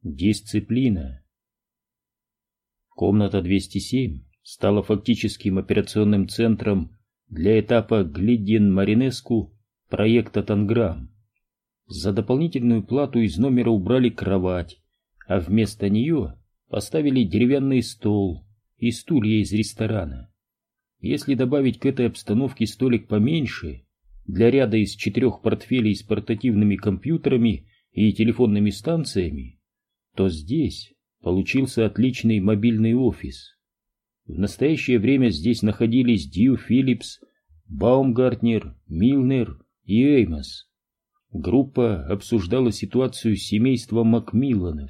Дисциплина. Комната 207 стала фактическим операционным центром для этапа Глиддин-Маринеску проекта «Танграм». За дополнительную плату из номера убрали кровать, а вместо нее поставили деревянный стол и стулья из ресторана. Если добавить к этой обстановке столик поменьше, для ряда из 4 портфелей с портативными компьютерами и телефонными станциями, то здесь получился отличный мобильный офис. В настоящее время здесь находились Дью Филлипс, Баумгартнер, Милнер и Эймос. Группа обсуждала ситуацию с семейством Макмилланов.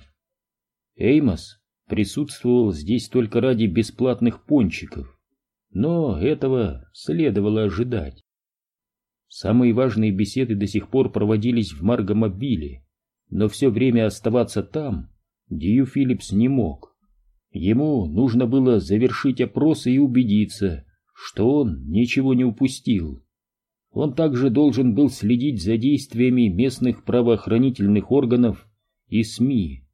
Эймос присутствовал здесь только ради бесплатных пончиков, но этого следовало ожидать. Самые важные беседы до сих пор проводились в Маргомобиле, но все время оставаться там Дью Филлипс не мог. Ему нужно было завершить опросы и убедиться, что он ничего не упустил. Он также должен был следить за действиями местных правоохранительных органов и СМИ.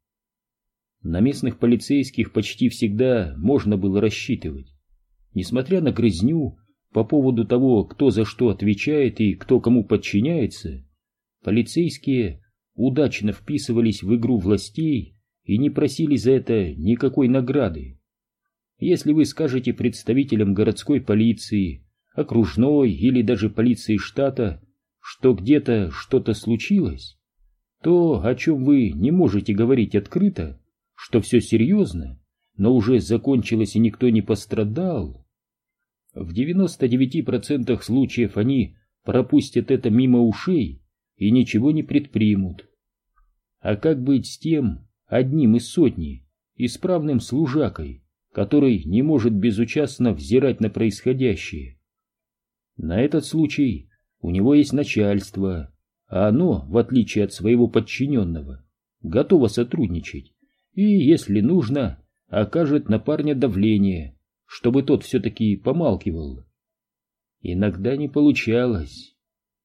На местных полицейских почти всегда можно было рассчитывать. Несмотря на грызню по поводу того, кто за что отвечает и кто кому подчиняется, полицейские удачно вписывались в игру властей и не просили за это никакой награды. Если вы скажете представителям городской полиции, окружной или даже полиции штата, что где-то что-то случилось, то, о чем вы не можете говорить открыто, что все серьезно, но уже закончилось и никто не пострадал, в 99% случаев они пропустят это мимо ушей и ничего не предпримут. А как быть с тем одним из сотни, исправным служакой, который не может безучастно взирать на происходящее? На этот случай у него есть начальство, а оно, в отличие от своего подчиненного, готово сотрудничать и, если нужно, окажет на парня давление, чтобы тот все-таки помалкивал. Иногда не получалось.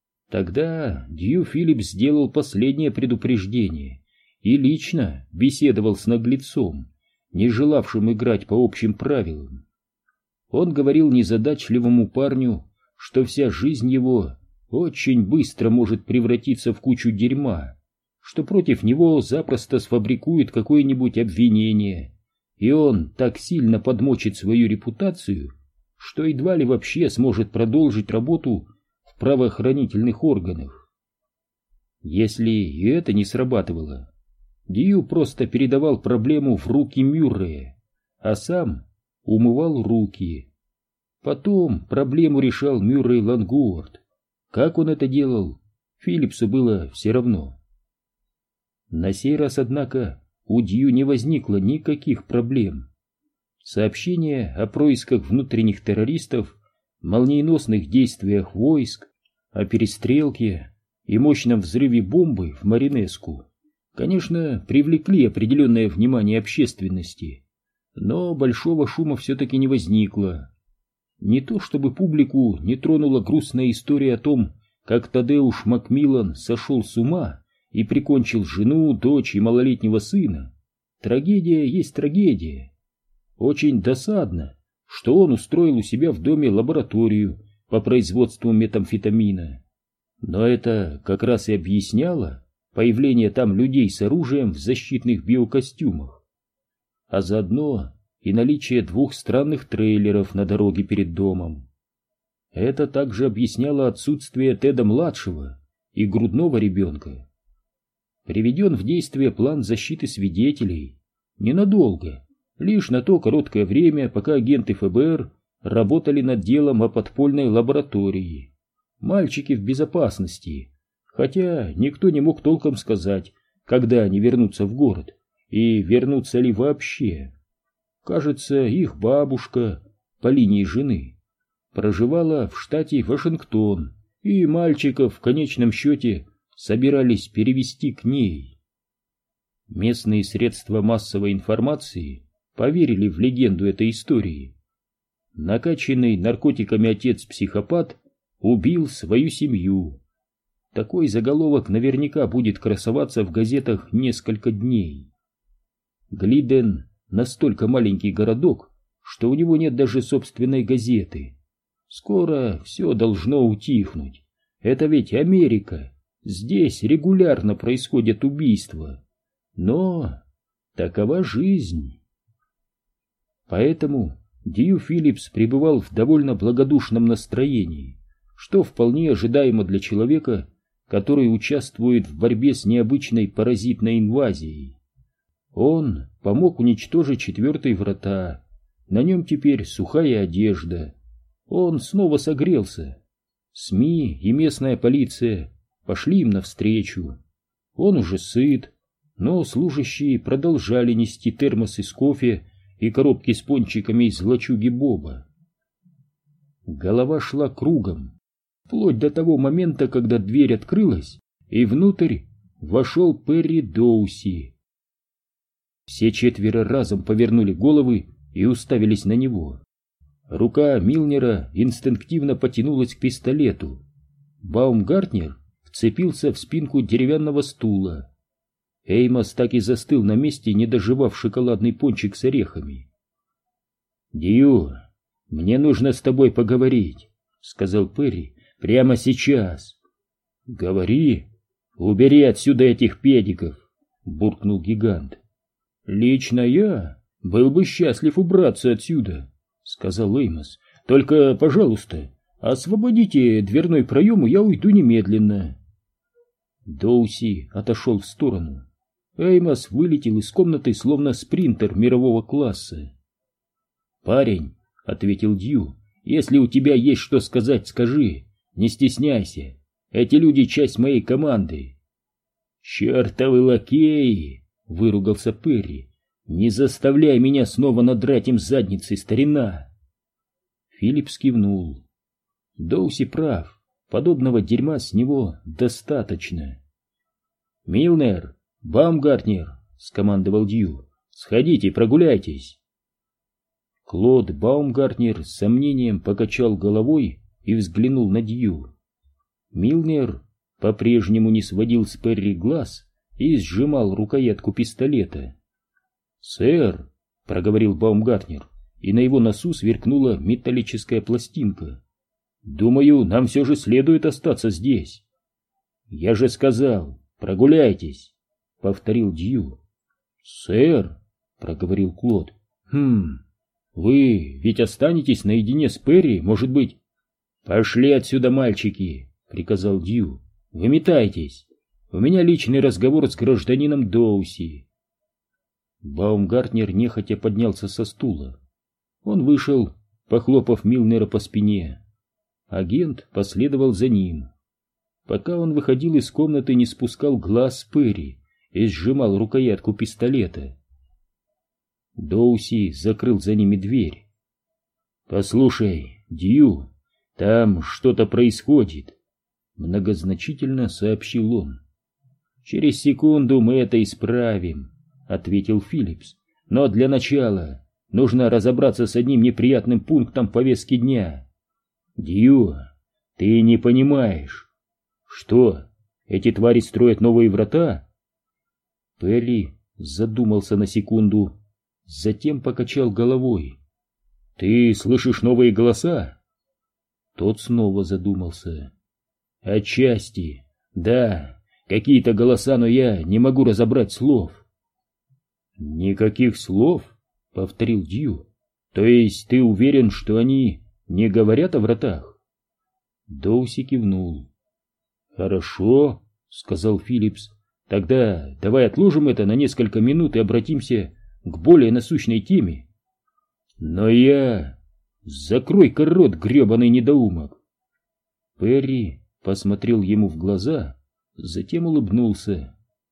Тогда Дью Филлипс сделал последнее предупреждение и лично беседовал с наглецом, не желавшим играть по общим правилам. Он говорил незадачливому парню, что вся жизнь его очень быстро может превратиться в кучу дерьма, что против него запросто сфабрикуют какое-нибудь обвинение, и он так сильно подмочит свою репутацию, что едва ли вообще сможет продолжить работу в правоохранительных органах. Если и это не срабатывало, Дью просто передавал проблему в руки Мюррея, а сам умывал руки. Потом проблему решал Мюррей Лангуорт. Как он это делал, Филлипсу было все равно. На сей раз, однако, у Дью не возникло никаких проблем. Сообщения о происках внутренних террористов, молниеносных действиях войск, о перестрелке и мощном взрыве бомбы в Маринеску, конечно, привлекли определенное внимание общественности, но большого шума все-таки не возникло. Не то чтобы публику не тронула грустная история о том, как Тадеуш Макмиллан сошел с ума и прикончил жену, дочь и малолетнего сына. Трагедия есть трагедия. Очень досадно, что он устроил у себя в доме лабораторию по производству метамфетамина. Но это как раз и объясняло появление там людей с оружием в защитных биокостюмах, а заодно и наличие 2 странных трейлеров на дороге перед домом. Это также объясняло отсутствие Теда-младшего и грудного ребенка. Приведен в действие план защиты свидетелей ненадолго, лишь на то короткое время, пока агенты ФБР работали над делом о подпольной лаборатории. Мальчики в безопасности, хотя никто не мог толком сказать, когда они вернутся в город и вернутся ли вообще. Кажется, их бабушка по линии жены проживала в штате Вашингтон, и мальчиков в конечном счете собирались перевести к ней. Местные средства массовой информации поверили в легенду этой истории. Накачанный наркотиками отец-психопат убил свою семью. Такой заголовок наверняка будет красоваться в газетах несколько дней. Глиден настолько маленький городок, что у него нет даже собственной газеты. Скоро все должно утихнуть. Это ведь Америка. Здесь регулярно происходят убийства. Но такова жизнь. Поэтому Дью Филлипс пребывал в довольно благодушном настроении, что вполне ожидаемо для человека, который участвует в борьбе с необычной паразитной инвазией. Он помог уничтожить 4-й врата. На нем теперь сухая одежда. Он снова согрелся. СМИ и местная полиция пошли им навстречу. Он уже сыт, но служащие продолжали нести термосы с кофе и коробки с пончиками из лачуги Боба. Голова шла кругом, вплоть до того момента, когда дверь открылась, и внутрь вошел Перри Доуси. Все 4 разом повернули головы и уставились на него. Рука Милнера инстинктивно потянулась к пистолету. Баумгартнер вцепился в спинку деревянного стула. Эймос так и застыл на месте, не дожевав шоколадный пончик с орехами. «Дью, мне нужно с тобой поговорить», — сказал Перри, — «прямо сейчас». «Говори, убери отсюда этих педиков», — буркнул гигант. «Лично я был бы счастлив убраться отсюда», — сказал Эймос. «Только, пожалуйста, освободите дверной проем, и я уйду немедленно». Доуси отошел в сторону. Эймос вылетел из комнаты, словно спринтер мирового класса. «Парень», — ответил Дью, — «если у тебя есть что сказать, скажи, не стесняйся. Эти люди — часть моей команды». «Чертовы лакеи!» — выругался Перри. «Не заставляй меня снова надрать им задницей, старина!» Филлипс кивнул. Доуси прав, подобного дерьма с него достаточно. «Милнер, Баумгартнер», — скомандовал Дью, — «сходите, прогуляйтесь». Клод Баумгартнер с сомнением покачал головой и взглянул на Дью. Милнер по-прежнему не сводил с Перри глаз и сжимал рукоятку пистолета. «Сэр», — проговорил Баумгартнер, и на его носу сверкнула металлическая пластинка, — «думаю, нам все же следует остаться здесь». «Я же сказал, прогуляйтесь», — повторил Дью. «Сэр», — проговорил Клод, — «вы ведь останетесь наедине с Перри, может быть?» «Пошли отсюда, мальчики», — приказал Дью. «Выметайтесь. У меня личный разговор с гражданином Доуси». Баумгартнер нехотя поднялся со стула. Он вышел, похлопав Милнера по спине. Агент последовал за ним. Пока он выходил из комнаты, не спускал глаз с Перри и сжимал рукоятку пистолета. Доуси закрыл за ними дверь. «Послушай, Дью, там что-то происходит», — многозначительно сообщил он. «Через секунду мы это исправим», — ответил Филлипс. «Но для начала нужно разобраться с одним неприятным пунктом повестки дня. Дью, ты не понимаешь». «Что, эти твари строят новые врата?» Перри задумался на секунду, затем покачал головой. «Ты слышишь новые голоса?» Тот снова задумался. «Отчасти, да, какие-то голоса, но я не могу разобрать слов». «Никаких слов?» — повторил Дью. «То есть ты уверен, что они не говорят о вратах?» Доуси кивнул. «Хорошо», — сказал Филлипс. «Тогда давай отложим это на несколько минут и обратимся к более насущной теме». «Но я...» «Закрой-ка рот, гребаный недоумок!» Перри посмотрел ему в глаза, затем улыбнулся.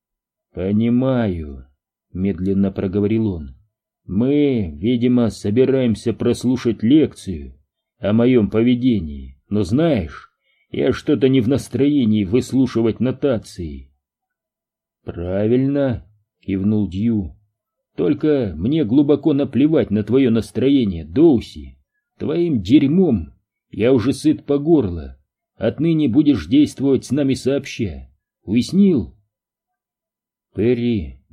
«Понимаю», — медленно проговорил он. «Мы, видимо, собираемся прослушать лекцию о моем поведении, но знаешь, я что-то не в настроении выслушивать нотации». «Правильно», — кивнул Дью. «Только мне глубоко наплевать на твое настроение, Доуси. Твоим дерьмом я уже сыт по горло. Отныне будешь действовать с нами сообща. Уяснил?» Перри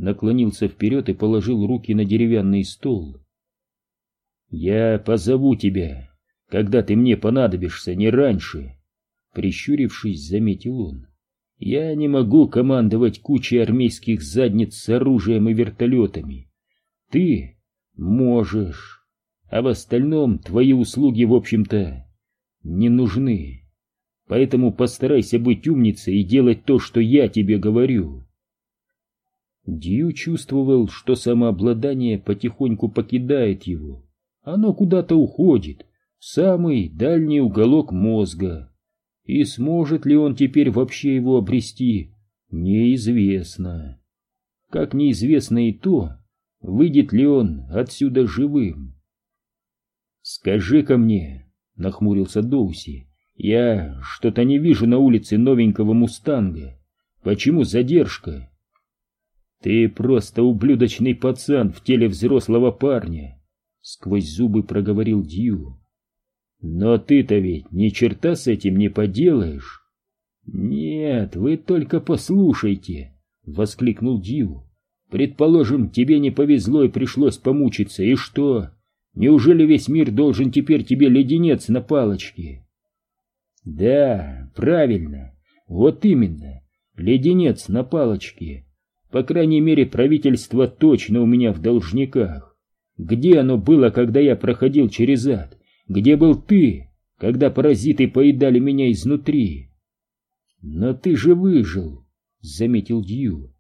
наклонился вперед и положил руки на деревянный стол. «Я позову тебя, когда ты мне понадобишься, не раньше», — прищурившись, заметил он. «Я не могу командовать кучей армейских задниц с оружием и вертолетами. Ты можешь, а в остальном твои услуги, в общем-то, не нужны. Поэтому постарайся быть умницей и делать то, что я тебе говорю». Дью чувствовал, что самообладание потихоньку покидает его. Оно куда-то уходит, в самый дальний уголок мозга. И сможет ли он теперь вообще его обрести, неизвестно. Как неизвестно и то, выйдет ли он отсюда живым. «Скажи-ка мне», — нахмурился Доуси, — «я что-то не вижу на улице новенького мустанга. Почему задержка?» «Ты просто ублюдочный пацан в теле взрослого парня», — сквозь зубы проговорил Дью. «Но ты-то ведь ни черта с этим не поделаешь». «Нет, вы только послушайте», — воскликнул Дью. «Предположим, тебе не повезло и пришлось помучиться, и что? Неужели весь мир должен теперь тебе леденец на палочке?» «Да, правильно, вот именно, леденец на палочке. По крайней мере, правительство точно у меня в должниках. Где оно было, когда я проходил через ад? Где был ты, когда паразиты поедали меня изнутри?» «Но ты же выжил», — заметил Дью.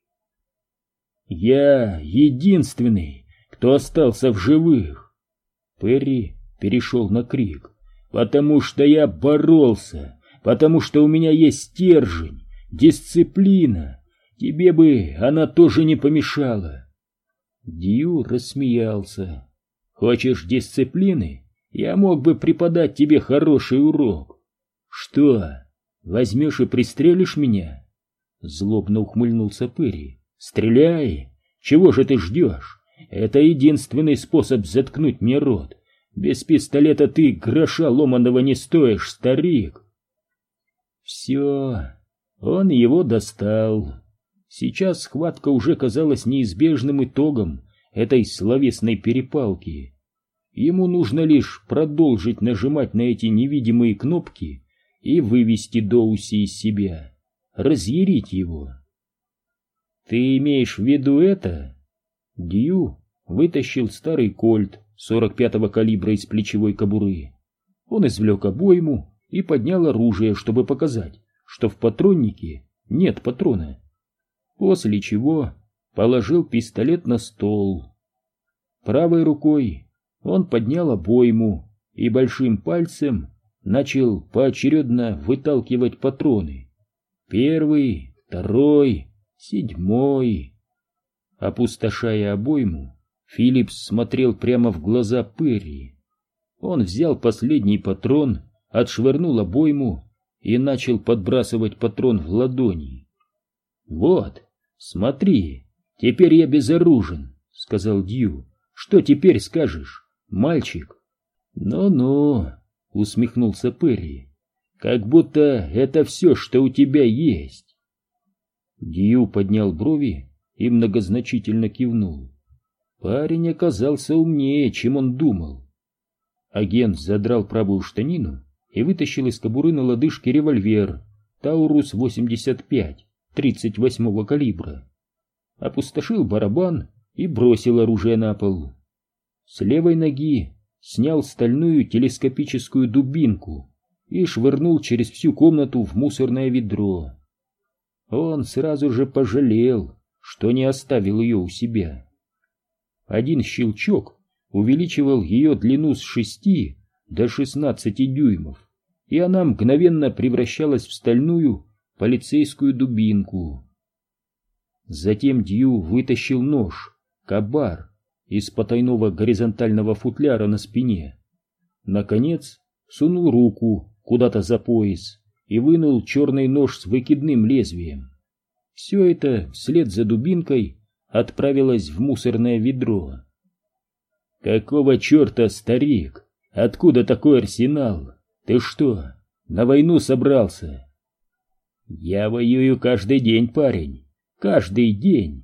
«Я единственный, кто остался в живых». Перри перешел на крик. «Потому что я боролся, потому что у меня есть стержень, дисциплина. Тебе бы она тоже не помешала». Дью рассмеялся. «Хочешь дисциплины? Я мог бы преподать тебе хороший урок». «Что, возьмешь и пристрелишь меня?» Злобно ухмыльнулся Перри. «Стреляй! Чего же ты ждешь? Это единственный способ заткнуть мне рот. Без пистолета ты гроша ломаного не стоишь, старик». Все, он его достал. Сейчас схватка уже казалась неизбежным итогом этой словесной перепалки. Ему нужно лишь продолжить нажимать на эти невидимые кнопки и вывести Доуси из себя, разъярить его. «Ты имеешь в виду это?» Дью вытащил старый кольт 45-го калибра из плечевой кобуры. Он извлек обойму и поднял оружие, чтобы показать, что в патроннике нет патрона. После чего положил пистолет на стол. Правой рукой он поднял обойму и большим пальцем начал поочередно выталкивать патроны. Первый, второй, седьмой. Опустошая обойму, Филлипс смотрел прямо в глаза Перри. Он взял последний патрон, отшвырнул обойму и начал подбрасывать патрон в ладони. «Вот, смотри, теперь я безоружен», — сказал Дью. «Что теперь скажешь, мальчик?» «Ну-ну», — усмехнулся Перри, — «как будто это все, что у тебя есть». Дью поднял брови и многозначительно кивнул. Парень оказался умнее, чем он думал. Агент задрал правую штанину и вытащил из кобуры на лодыжке револьвер Таурус-85 38-го калибра. Опустошил барабан и бросил оружие на пол. С левой ноги снял стальную телескопическую дубинку и швырнул через всю комнату в мусорное ведро. Он сразу же пожалел, что не оставил ее у себя. Один щелчок увеличивал ее длину с 6 до 16 дюймов, и она мгновенно превращалась в стальную полицейскую дубинку. Затем Дью вытащил нож, кабар, из потайного горизонтального футляра на спине. Наконец, сунул руку куда-то за пояс и вынул черный нож с выкидным лезвием. Все это вслед за дубинкой отправилось в мусорное ведро. «Какого черта, старик? Откуда такой арсенал? Ты что, на войну собрался?» «Я воюю каждый день, парень, каждый день.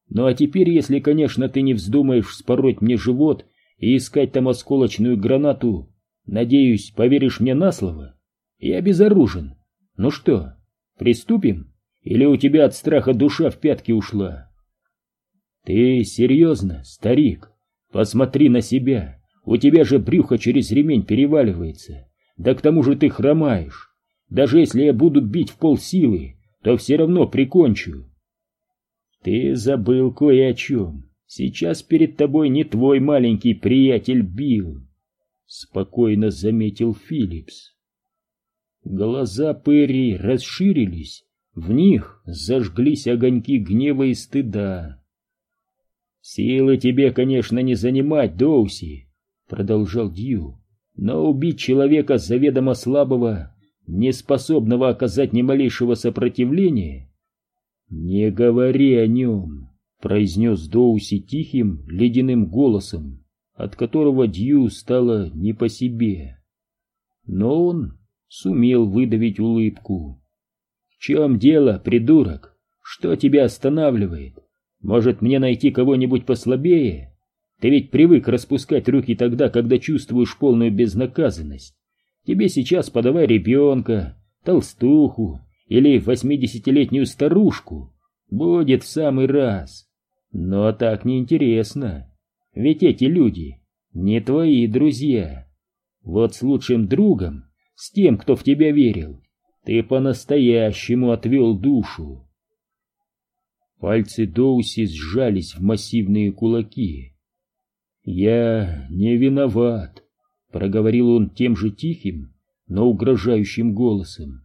Ну а теперь, если, конечно, ты не вздумаешь вспороть мне живот и искать там осколочную гранату, надеюсь, поверишь мне на слово? Я безоружен. Ну что, приступим? Или у тебя от страха душа в пятки ушла? Ты серьезно, старик? Посмотри на себя. У тебя же брюхо через ремень переваливается. Да к тому же ты хромаешь. Даже если я буду бить в полсилы, то все равно прикончу. Ты забыл кое о чем. Сейчас перед тобой не твой маленький приятель Билл, спокойно заметил Филлипс. Глаза Перри расширились, в них зажглись огоньки гнева и стыда. «Силы тебе, конечно, не занимать, Доуси», — продолжал Дью, «но убить человека заведомо слабого, не способного оказать ни малейшего сопротивления...» «Не говори о нем», — произнес Доуси тихим, ледяным голосом, от которого Дью стало не по себе. Но он сумел выдавить улыбку. «В чем дело, придурок? Что тебя останавливает? Может, мне найти кого-нибудь послабее? Ты ведь привык распускать руки тогда, когда чувствуешь полную безнаказанность. Тебе сейчас подавай ребенка, толстуху или 80-летнюю старушку. Будет в самый раз. Но так неинтересно. Ведь эти люди не твои друзья. Вот с лучшим другом, с тем, кто в тебя верил, ты по-настоящему отвел душу». Пальцы Доуси сжались в массивные кулаки. «Я не виноват», — проговорил он тем же тихим, но угрожающим голосом.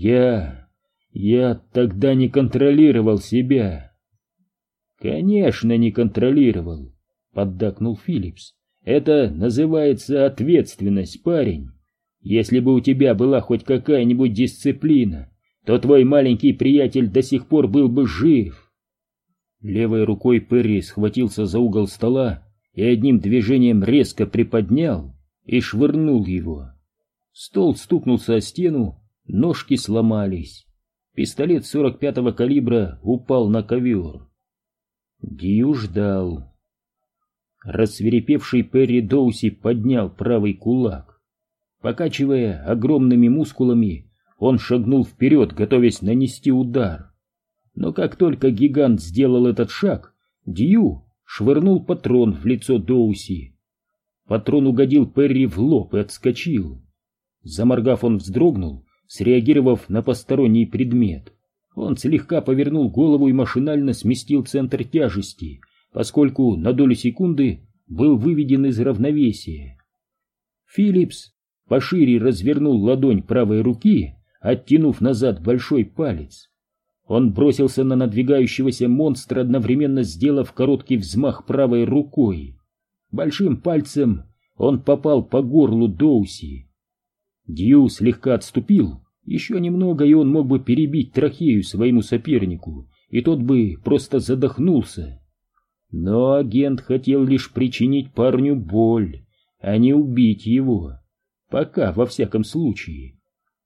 Я тогда не контролировал себя». «Конечно, не контролировал», — поддакнул Филлипс. «Это называется ответственность, парень. Если бы у тебя была хоть какая-нибудь дисциплина, то твой маленький приятель до сих пор был бы жив». Левой рукой Перри схватился за угол стола и одним движением резко приподнял и швырнул его. Стол стукнулся о стену, ножки сломались. Пистолет 45-го калибра упал на ковер. Дью ждал. Рассвирепевший Перри Доуси поднял правый кулак. Покачивая огромными мускулами, он шагнул вперед, готовясь нанести удар. Но как только гигант сделал этот шаг, Дью швырнул патрон в лицо Доуси. Патрон угодил Перри в лоб и отскочил. Заморгав, он вздрогнул, среагировав на посторонний предмет. Он слегка повернул голову и машинально сместил центр тяжести, поскольку на долю секунды был выведен из равновесия. Филлипс пошире развернул ладонь правой руки, оттянув назад большой палец. Он бросился на надвигающегося монстра, одновременно сделав короткий взмах правой рукой. Большим пальцем он попал по горлу Доуси. Дью слегка отступил, еще немного, и он мог бы перебить трахею своему сопернику, и тот бы просто задохнулся. Но агент хотел лишь причинить парню боль, а не убить его. Пока, во всяком случае.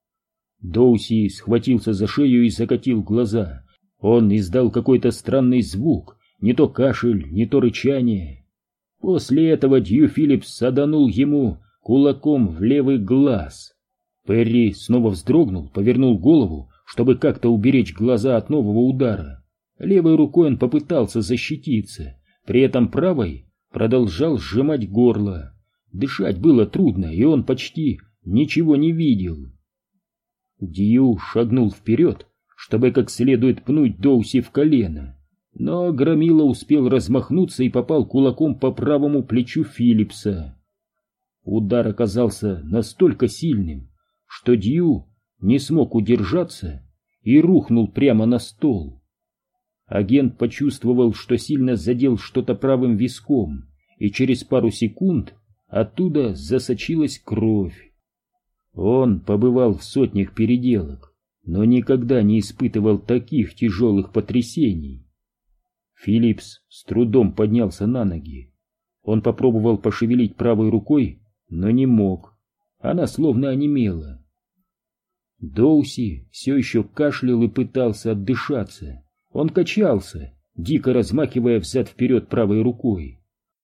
Доуси схватился за шею и закатил глаза. Он издал какой-то странный звук, не то кашель, не то рычание. После этого Дью Филлипс саданул ему кулаком в левый глаз. Перри снова вздрогнул, повернул голову, чтобы как-то уберечь глаза от нового удара. Левой рукой он попытался защититься, при этом правой продолжал сжимать горло. Дышать было трудно, и он почти ничего не видел. Дью шагнул вперед, чтобы как следует пнуть Доуси в колено, но громила успел размахнуться и попал кулаком по правому плечу Филлипса. Удар оказался настолько сильным, что Дью не смог удержаться и рухнул прямо на стол. Агент почувствовал, что сильно задел что-то правым виском, и через пару секунд оттуда засочилась кровь. Он побывал в сотнях переделок, но никогда не испытывал таких тяжелых потрясений. Филлипс с трудом поднялся на ноги. Он попробовал пошевелить правой рукой, но не мог. Она словно онемела. Доуси все еще кашлял и пытался отдышаться. Он качался, дико размахивая взад-вперед правой рукой.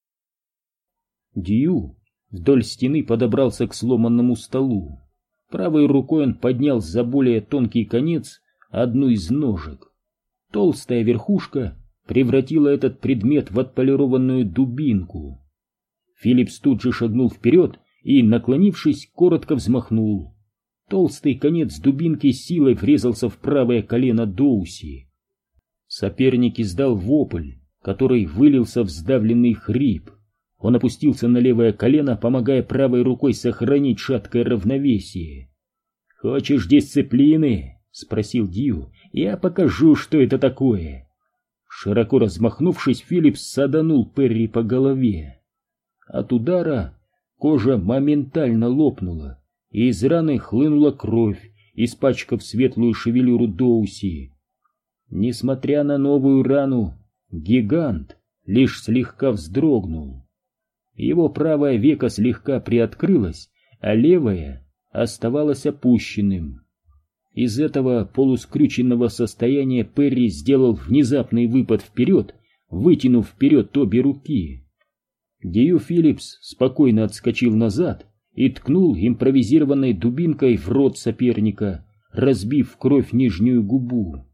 Дью вдоль стены подобрался к сломанному столу. Правой рукой он поднял за более тонкий конец одну из ножек. Толстая верхушка превратила этот предмет в отполированную дубинку. Филлипс тут же шагнул вперед и, наклонившись, коротко взмахнул. Толстый конец дубинки силой врезался в правое колено Доуси. Соперник издал вопль, который вылился в сдавленный хрип. Он опустился на левое колено, помогая правой рукой сохранить шаткое равновесие. «Хочешь дисциплины?» — спросил Дью. «Я покажу, что это такое». Широко размахнувшись, Филлипс саданул Перри по голове. От удара кожа моментально лопнула, и из раны хлынула кровь, испачкав светлую шевелюру Доуси. Несмотря на новую рану, гигант лишь слегка вздрогнул. Его правое веко слегка приоткрылось, а левое оставалось опущенным. Из этого полускрюченного состояния Перри сделал внезапный выпад вперед, вытянув вперед обе руки. Дью Филлипс спокойно отскочил назад и ткнул импровизированной дубинкой в рот соперника, разбив в кровь нижнюю губу.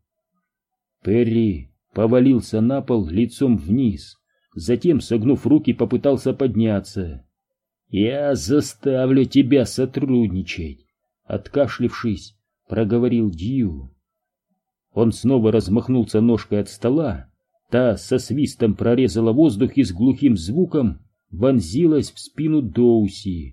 Перри повалился на пол лицом вниз, затем, согнув руки, попытался подняться. «Я заставлю тебя сотрудничать», — откашлившись, проговорил Дью. Он снова размахнулся ножкой от стола, та со свистом прорезала воздух и с глухим звуком вонзилась в спину Доуси.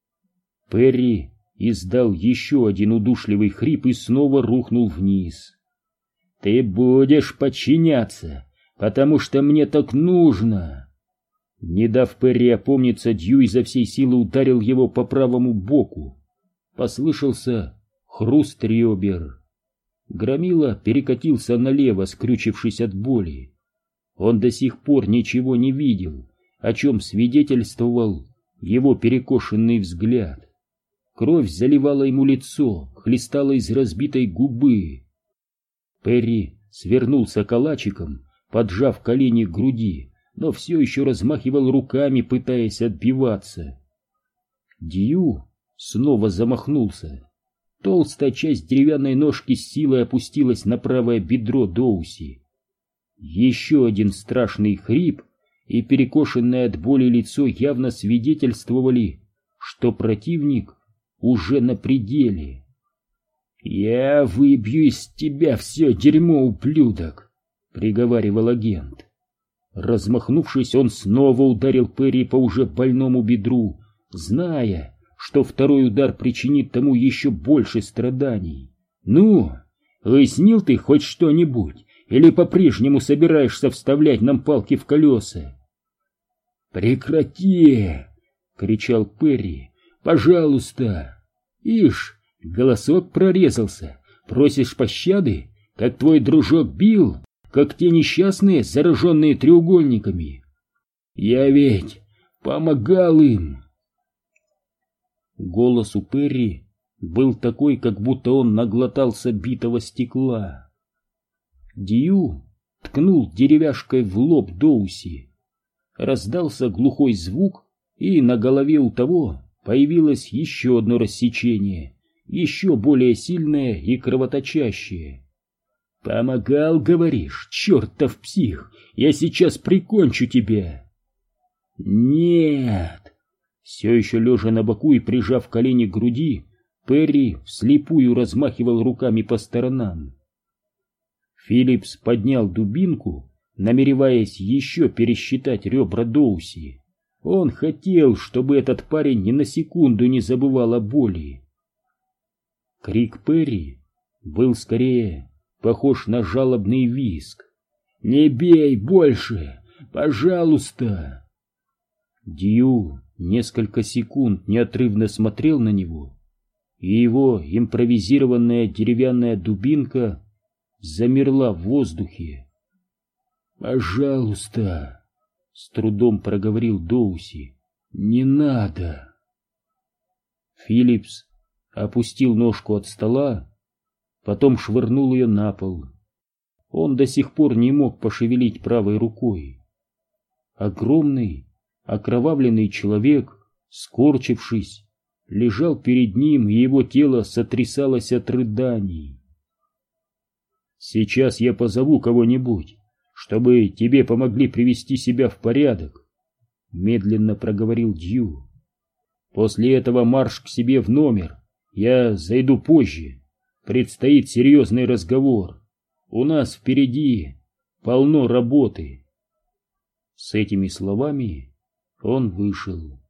Перри издал еще один удушливый хрип и снова рухнул вниз. «Ты будешь подчиняться, потому что мне так нужно!» Не дав Перри опомниться, Дью изо всей силы ударил его по правому боку. Послышался хруст ребер. Громила перекатился налево, скрючившись от боли. Он до сих пор ничего не видел, о чем свидетельствовал его перекошенный взгляд. Кровь заливала ему лицо, хлестала из разбитой губы. Перри свернулся калачиком, поджав колени к груди, но все еще размахивал руками, пытаясь отбиваться. Дью снова замахнулся. Толстая часть деревянной ножки с силой опустилась на правое бедро Доуси. Еще один страшный хрип и перекошенное от боли лицо явно свидетельствовали, что противник уже на пределе. «Я выбью из тебя все дерьмо, ублюдок!» — приговаривал агент. Размахнувшись, он снова ударил Перри по уже больному бедру, зная, что второй удар причинит тому еще больше страданий. «Ну, уяснил ты хоть что-нибудь, или по-прежнему собираешься вставлять нам палки в колеса?» «Прекрати!» — кричал Перри. «Пожалуйста!» «Ишь, голосок прорезался. Просишь пощады, как твой дружок Билл, как те несчастные, зараженные треугольниками. Я ведь помогал им!» Голос у Перри был такой, как будто он наглотался битого стекла. Дью ткнул деревяшкой в лоб Доуси. Раздался глухой звук, и на голове у того появилось еще одно рассечение, еще более сильное и кровоточащее. «Помогал, говоришь, чертов псих! Я сейчас прикончу тебя!» «Нет!» Все еще лежа на боку и прижав колени к груди, Перри вслепую размахивал руками по сторонам. Филлипс поднял дубинку, намереваясь еще пересчитать ребра Доуси. Он хотел, чтобы этот парень ни на секунду не забывал о боли. Крик Перри был скорее похож на жалобный визг. «Не бей больше! Пожалуйста!» Дью несколько секунд неотрывно смотрел на него, и его импровизированная деревянная дубинка замерла в воздухе. «Пожалуйста!» — с трудом проговорил Доуси. «Не надо!» Филлипс опустил ножку от стола, потом швырнул ее на пол. Он до сих пор не мог пошевелить правой рукой. Огромный, окровавленный человек, скорчившись, лежал перед ним, и его тело сотрясалось от рыданий. «Сейчас я позову кого-нибудь, чтобы тебе помогли привести себя в порядок», — медленно проговорил Дью. «После этого марш к себе в номер. Я зайду позже. Предстоит серьезный разговор. У нас впереди полно работы». С этими словами он вышел.